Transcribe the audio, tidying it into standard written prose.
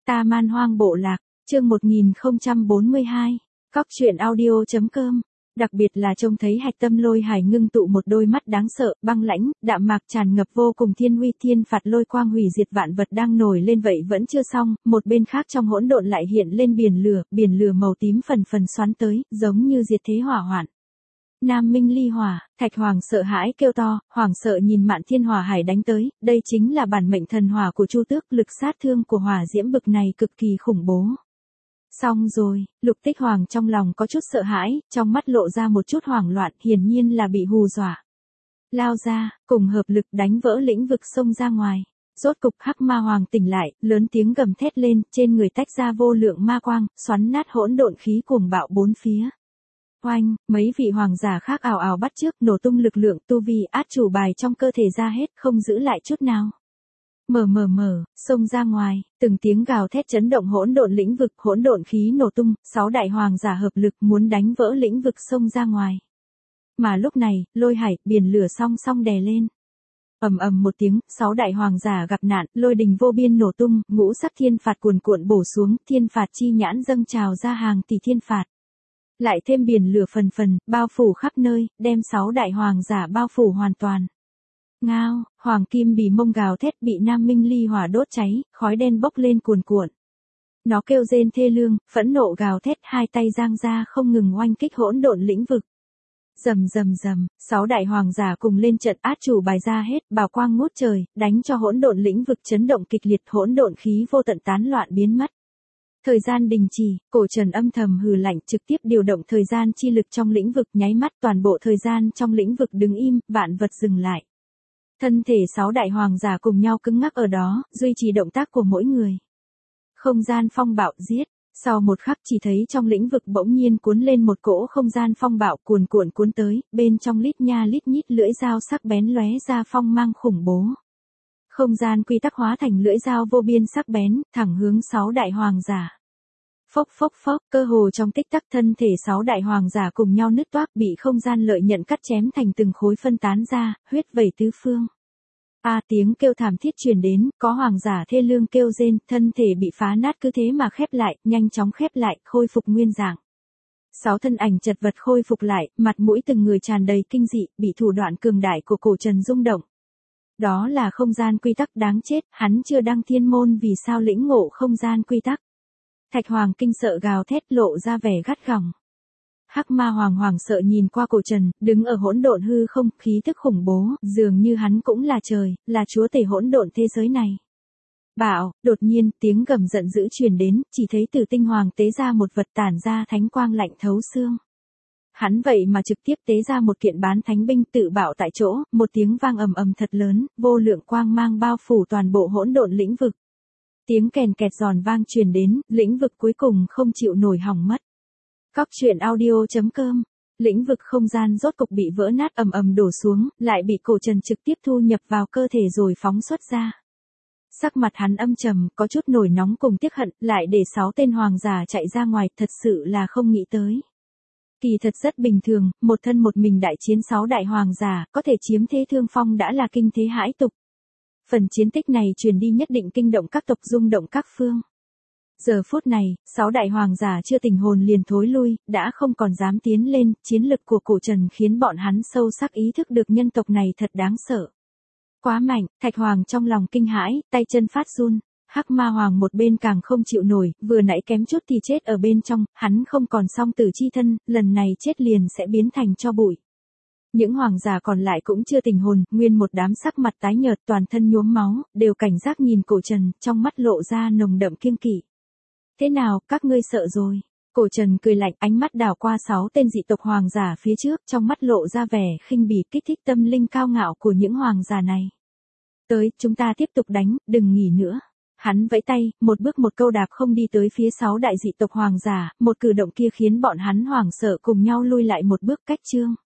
Ta Man Hoang Bộ Lạc, chương 1042, Cóc truyện audio.com. Đặc biệt là trông thấy Hạch Tâm Lôi Hải ngưng tụ một đôi mắt đáng sợ, băng lãnh, đạm mạc tràn ngập vô cùng thiên uy, thiên phạt lôi quang hủy diệt vạn vật đang nổi lên vậy vẫn chưa xong, một bên khác trong hỗn độn lại hiện lên biển lửa màu tím phần phần xoắn tới, giống như diệt thế hỏa hoạn. Nam Minh ly hỏa, Thạch Hoàng sợ hãi kêu to, hoảng sợ nhìn Mạn Thiên Hỏa Hải đánh tới, đây chính là bản mệnh thần hỏa của Chu Tước, lực sát thương của hỏa diễm bực này cực kỳ khủng bố. Xong rồi, Lục Tích Hoàng trong lòng có chút sợ hãi, trong mắt lộ ra một chút hoảng loạn, hiển nhiên là bị hù dọa. Lao ra, cùng hợp lực đánh vỡ lĩnh vực xông ra ngoài. Rốt cục Hắc Ma Hoàng tỉnh lại, lớn tiếng gầm thét lên, trên người tách ra vô lượng ma quang, xoắn nát hỗn độn khí cuồng bạo bốn phía. Oanh, mấy vị hoàng giả khác ào ào bắt chước, nổ tung lực lượng tu vi át chủ bài trong cơ thể ra hết, không giữ lại chút nào. Xông ra ngoài, từng tiếng gào thét chấn động hỗn độn lĩnh vực, hỗn độn khí nổ tung, 6 đại hoàng giả hợp lực muốn đánh vỡ lĩnh vực xông ra ngoài. Mà lúc này, Lôi Hải, biển lửa song song đè lên. Ầm ầm một tiếng, 6 đại hoàng giả gặp nạn, lôi đình vô biên nổ tung, ngũ sắc thiên phạt cuồn cuộn bổ xuống, thiên phạt chi nhãn dâng trào ra hàng tỷ thiên phạt. Lại thêm biển lửa phần phần, bao phủ khắp nơi, đem 6 đại hoàng giả bao phủ hoàn toàn. Ngao, Hoàng Kim Bì Mông gào thét bị Nam Minh ly hỏa đốt cháy, khói đen bốc lên cuồn cuộn. Nó kêu rên thê lương, phẫn nộ gào thét, hai tay giang ra không ngừng oanh kích hỗn độn lĩnh vực. Rầm, 6 đại hoàng giả cùng lên trận át chủ bài ra hết, bảo quang ngút trời, đánh cho hỗn độn lĩnh vực chấn động kịch liệt, hỗn độn khí vô tận tán loạn biến mất. Thời gian đình chỉ, Cổ Trần âm thầm hừ lạnh, trực tiếp điều động thời gian chi lực trong lĩnh vực, nháy mắt toàn bộ thời gian trong lĩnh vực đứng im, vạn vật dừng lại. Thân thể 6 đại hoàng giả cùng nhau cứng ngắc ở đó, duy trì động tác của mỗi người. Không gian phong bạo giết, sau một khắc chỉ thấy trong lĩnh vực bỗng nhiên cuốn lên một cỗ không gian phong bạo cuồn cuộn cuốn tới, bên trong lít nha lít nhít lưỡi dao sắc bén lóe ra phong mang khủng bố. Không gian quy tắc hóa thành lưỡi dao vô biên sắc bén, thẳng hướng 6 đại hoàng giả. Phốc, cơ hồ trong tích tắc thân thể 6 đại hoàng giả cùng nhau nứt toác bị không gian lợi nhận cắt chém thành từng khối phân tán ra, huyết vẩy tứ phương. Tiếng kêu thảm thiết truyền đến, có hoàng giả thê lương kêu rên, thân thể bị phá nát cứ thế mà khép lại, nhanh chóng khép lại, khôi phục nguyên dạng. 6 thân ảnh chật vật khôi phục lại, mặt mũi từng người tràn đầy kinh dị, bị thủ đoạn cường đại của Cổ Trần rung động. Đó là không gian quy tắc đáng chết, hắn chưa đăng thiên môn vì sao lĩnh ngộ không gian quy tắc. Thạch Hoàng kinh sợ gào thét lộ ra vẻ gắt gỏng. Hắc Ma Hoàng hoảng sợ nhìn qua Cổ Trần, đứng ở hỗn độn hư không, khí thức khủng bố, dường như hắn cũng là trời, là chúa tể hỗn độn thế giới này. Bạo, đột nhiên, tiếng gầm giận dữ truyền đến, chỉ thấy Tử Tinh Hoàng tế ra một vật tản ra thánh quang lạnh thấu xương. Hắn vậy mà trực tiếp tế ra một kiện bán thánh binh tự bạo tại chỗ, một tiếng vang ầm ầm thật lớn, vô lượng quang mang bao phủ toàn bộ hỗn độn lĩnh vực. Tiếng kèn kẹt giòn vang truyền đến, lĩnh vực cuối cùng không chịu nổi hỏng mất. Cóc truyện audio.com. Lĩnh vực không gian rốt cục bị vỡ nát ầm ầm đổ xuống, lại bị Cổ Trần trực tiếp thu nhập vào cơ thể rồi phóng xuất ra. Sắc mặt hắn âm trầm, có chút nổi nóng cùng tiếc hận, lại để 6 tên hoàng giả chạy ra ngoài, thật sự là không nghĩ tới. Kỳ thật rất bình thường, một thân một mình đại chiến 6 đại hoàng giả, có thể chiếm thế thương phong đã là kinh thế hãi tục. Phần chiến tích này truyền đi nhất định kinh động các tộc, rung động các phương. Giờ phút này, 6 đại hoàng giả chưa tình hồn liền thối lui, đã không còn dám tiến lên, chiến lực của Cổ Trần khiến bọn hắn sâu sắc ý thức được nhân tộc này thật đáng sợ. Quá mạnh, Thạch Hoàng trong lòng kinh hãi, tay chân phát run. Hắc Ma Hoàng một bên càng không chịu nổi, vừa nãy kém chút thì chết ở bên trong, hắn không còn song tử chi thân, lần này chết liền sẽ biến thành tro bụi. Những hoàng giả còn lại cũng chưa tình hồn, nguyên một đám sắc mặt tái nhợt, toàn thân nhuốm máu, đều cảnh giác nhìn Cổ Trần, trong mắt lộ ra nồng đậm kiêng kỵ. Thế nào, các ngươi sợ rồi? Cổ Trần cười lạnh, ánh mắt đảo qua 6 tên dị tộc hoàng giả phía trước, trong mắt lộ ra vẻ khinh bỉ, kích thích tâm linh cao ngạo của những hoàng giả này. Tới, chúng ta tiếp tục đánh, đừng nghỉ nữa. Hắn vẫy tay, một bước một câu đạp không đi tới phía 6 đại dị tộc hoàng giả, một cử động kia khiến bọn hắn hoảng sợ cùng nhau lui lại một bước cách chương.